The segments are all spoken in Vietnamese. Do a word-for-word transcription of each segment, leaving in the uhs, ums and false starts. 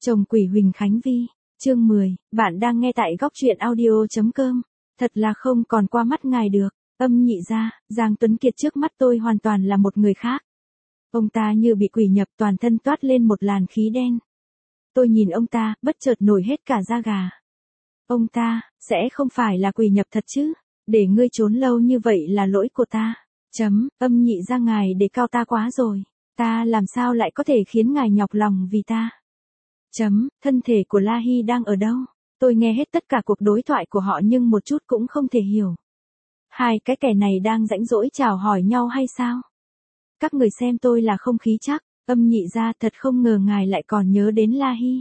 Chồng quỷ Huỳnh Khánh Vi, chương mười, bạn đang nghe tại góc truyện audio.com. Thật là không còn qua mắt ngài được, âm nhị ra, Giang Tuấn Kiệt trước mắt tôi hoàn toàn là một người khác. Ông ta như bị quỷ nhập, toàn thân toát lên một làn khí đen. Tôi nhìn ông ta, bất chợt nổi hết cả da gà. Ông ta, sẽ không phải là quỷ nhập thật chứ? Để ngươi trốn lâu như vậy là lỗi của ta. Chấm, âm nhị ra, ngài để cao ta quá rồi. Ta làm sao lại có thể khiến ngài nhọc lòng vì ta? Chấm, thân thể của La Hy đang ở đâu? Tôi nghe hết tất cả cuộc đối thoại của họ nhưng một chút cũng không thể hiểu. Hai cái kẻ này đang rãnh rỗi chào hỏi nhau hay sao? Các người xem tôi là không khí chắc, âm nhị ra, thật không ngờ ngài lại còn nhớ đến La Hy.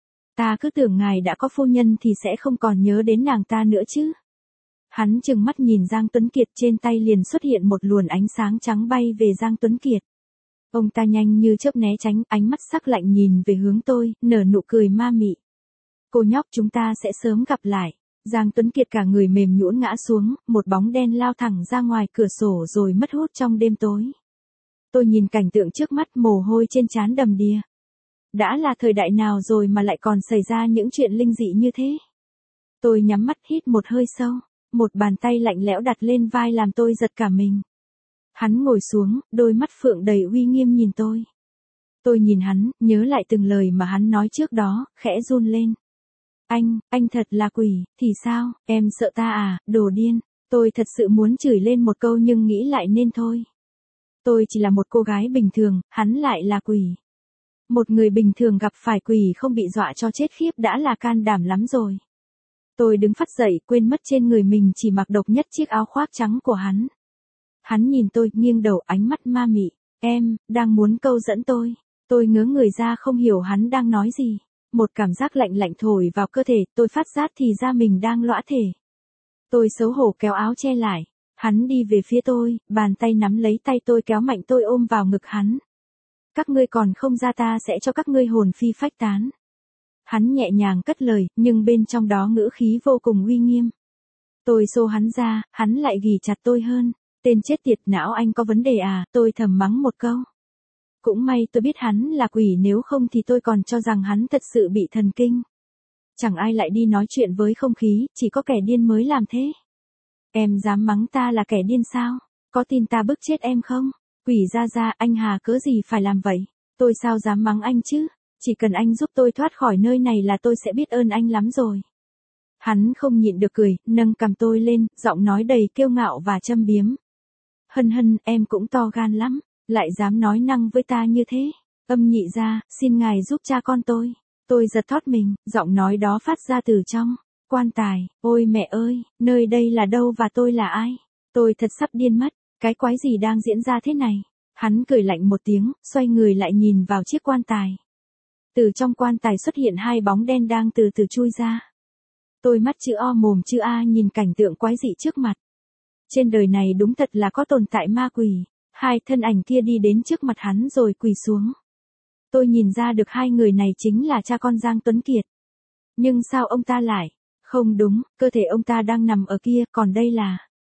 Ta cứ tưởng ngài đã có phu nhân thì sẽ không còn nhớ đến nàng ta nữa chứ. Hắn trừng mắt nhìn Giang Tuấn Kiệt, trên tay liền xuất hiện một luồn ánh sáng trắng bay về Giang Tuấn Kiệt. Ông ta nhanh như chớp né tránh, ánh mắt sắc lạnh nhìn về hướng tôi, nở nụ cười ma mị. Cô nhóc, chúng ta sẽ sớm gặp lại. Giang Tuấn Kiệt cả người mềm nhũn ngã xuống, một bóng đen lao thẳng ra ngoài cửa sổ rồi mất hút trong đêm tối. Tôi nhìn cảnh tượng trước mắt, mồ hôi trên trán đầm đìa. Đã là thời đại nào rồi mà lại còn xảy ra những chuyện linh dị như thế? Tôi nhắm mắt hít một hơi sâu, một bàn tay lạnh lẽo đặt lên vai làm tôi giật cả mình. Hắn ngồi xuống, đôi mắt phượng đầy uy nghiêm nhìn tôi. Tôi nhìn hắn, nhớ lại từng lời mà hắn nói trước đó, khẽ run lên. Anh, anh thật là quỷ, thì sao, em sợ ta à, đồ điên. Tôi thật sự muốn chửi lên một câu nhưng nghĩ lại nên thôi. Tôi chỉ là một cô gái bình thường, hắn lại là quỷ. Một người bình thường gặp phải quỷ không bị dọa cho chết khiếp đã là can đảm lắm rồi. Tôi đứng phắt dậy, quên mất trên người mình chỉ mặc độc nhất chiếc áo khoác trắng của hắn. Hắn nhìn tôi, nghiêng đầu, ánh mắt ma mị. Em, đang muốn câu dẫn tôi. Tôi ngớ người ra không hiểu hắn đang nói gì. Một cảm giác lạnh lạnh thổi vào cơ thể, tôi phát giác thì ra mình đang lõa thể. Tôi xấu hổ kéo áo che lại. Hắn đi về phía tôi, bàn tay nắm lấy tay tôi kéo mạnh tôi ôm vào ngực hắn. Các ngươi còn không ra ta sẽ cho các ngươi hồn phi phách tán. Hắn nhẹ nhàng cất lời, nhưng bên trong đó ngữ khí vô cùng uy nghiêm. Tôi xô hắn ra, hắn lại ghì chặt tôi hơn. Tên chết tiệt, não anh có vấn đề à, tôi thầm mắng một câu. Cũng may tôi biết hắn là quỷ, nếu không thì tôi còn cho rằng hắn thật sự bị thần kinh. Chẳng ai lại đi nói chuyện với không khí, chỉ có kẻ điên mới làm thế. Em dám mắng ta là kẻ điên sao? Có tin ta bức chết em không? Quỷ ra ra, anh hà cớ gì phải làm vậy? Tôi sao dám mắng anh chứ? Chỉ cần anh giúp tôi thoát khỏi nơi này là tôi sẽ biết ơn anh lắm rồi. Hắn không nhịn được cười, nâng cằm tôi lên, giọng nói đầy kiêu ngạo và châm biếm. Hân hân, em cũng to gan lắm, lại dám nói năng với ta như thế. Âm nhị ra, xin ngài giúp cha con tôi. Tôi giật thót mình, giọng nói đó phát ra từ trong quan tài. Ôi mẹ ơi, nơi đây là đâu và tôi là ai? Tôi thật sắp điên mất, cái quái gì đang diễn ra thế này? Hắn cười lạnh một tiếng, xoay người lại nhìn vào chiếc quan tài. Từ trong quan tài xuất hiện hai bóng đen đang từ từ chui ra. Tôi mắt chữ O mồm chữ A nhìn cảnh tượng quái dị trước mặt. Trên đời này đúng thật là có tồn tại ma quỷ. Hai thân ảnh kia đi đến trước mặt hắn rồi quỳ xuống. Tôi nhìn ra được hai người này chính là cha con Giang Tuấn Kiệt. Nhưng sao ông ta lại? Không đúng, cơ thể ông ta đang nằm ở kia, còn đây là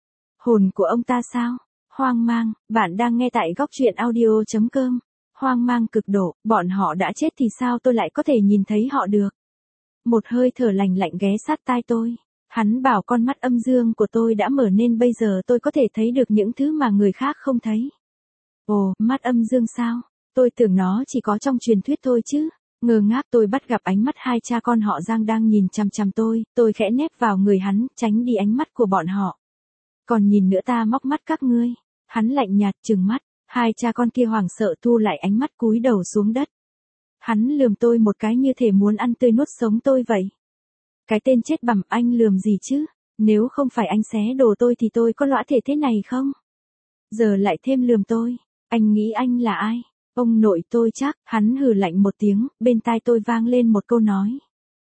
hồn của ông ta sao? Hoang mang, bạn đang nghe tại góc truyện audio.com. Hoang mang cực độ, bọn họ đã chết thì sao tôi lại có thể nhìn thấy họ được? Một hơi thở lạnh lạnh ghé sát tai tôi. Hắn bảo con mắt âm dương của tôi đã mở nên bây giờ tôi có thể thấy được những thứ mà người khác không thấy. Ồ, mắt âm dương sao? Tôi tưởng nó chỉ có trong truyền thuyết thôi chứ. Ngơ ngác tôi bắt gặp ánh mắt hai cha con họ Giang đang nhìn chằm chằm tôi, tôi khẽ nép vào người hắn, tránh đi ánh mắt của bọn họ. Còn nhìn nữa ta móc mắt các ngươi. Hắn lạnh nhạt trừng mắt, hai cha con kia hoảng sợ thu lại ánh mắt cúi đầu xuống đất. Hắn lườm tôi một cái như thể muốn ăn tươi nuốt sống tôi vậy. Cái tên chết bẩm, anh lườm gì chứ? Nếu không phải anh xé đồ tôi thì tôi có lõa thể thế này không? Giờ lại thêm lườm tôi. Anh nghĩ anh là ai? Ông nội tôi chắc. Hắn hừ lạnh một tiếng, bên tai tôi vang lên một câu nói.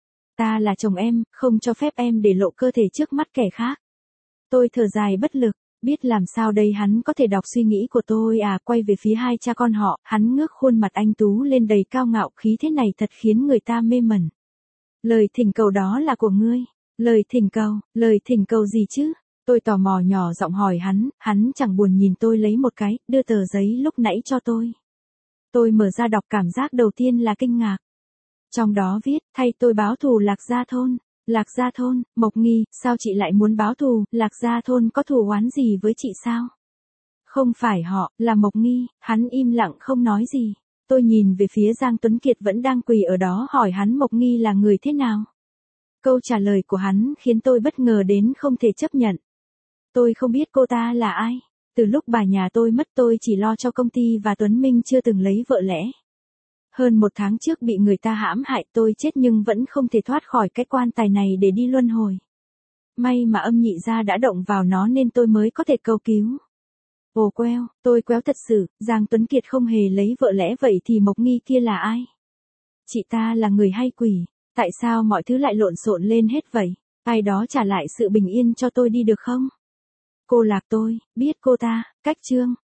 Ta là chồng em, không cho phép em để lộ cơ thể trước mắt kẻ khác. Tôi thở dài bất lực, biết làm sao đây, hắn có thể đọc suy nghĩ của tôi à? Quay về phía hai cha con họ, hắn ngước khuôn mặt anh tú lên đầy cao ngạo, khí thế này thật khiến người ta mê mẩn. Lời thỉnh cầu đó là của ngươi. Lời thỉnh cầu, lời thỉnh cầu gì chứ? Tôi tò mò nhỏ giọng hỏi hắn, hắn chẳng buồn nhìn tôi lấy một cái, đưa tờ giấy lúc nãy cho tôi. Tôi mở ra đọc, cảm giác đầu tiên là kinh ngạc. Trong đó viết, thay tôi báo thù Lạc Gia Thôn. Lạc Gia Thôn, Mộc Nghi, sao chị lại muốn báo thù, Lạc Gia Thôn có thù oán gì với chị sao? Không phải họ, là Mộc Nghi, hắn im lặng không nói gì. Tôi nhìn về phía Giang Tuấn Kiệt vẫn đang quỳ ở đó hỏi hắn Mộc Nghi là người thế nào. Câu trả lời của hắn khiến tôi bất ngờ đến không thể chấp nhận. Tôi không biết cô ta là ai. Từ lúc bà nhà tôi mất tôi chỉ lo cho công ty và Tuấn Minh chưa từng lấy vợ lẽ. Hơn một tháng trước bị người ta hãm hại tôi chết nhưng vẫn không thể thoát khỏi cái quan tài này để đi luân hồi. May mà âm nhị gia đã động vào nó nên tôi mới có thể cầu cứu. Ồ queo, tôi quéo thật sự, Giang Tuấn Kiệt không hề lấy vợ lẽ vậy thì Mộc Nghi kia là ai? Chị ta là người hay quỷ? Tại sao mọi thứ lại lộn xộn lên hết vậy? Ai đó trả lại sự bình yên cho tôi đi được không? Cô Lạc tôi, biết cô ta, cách Trương,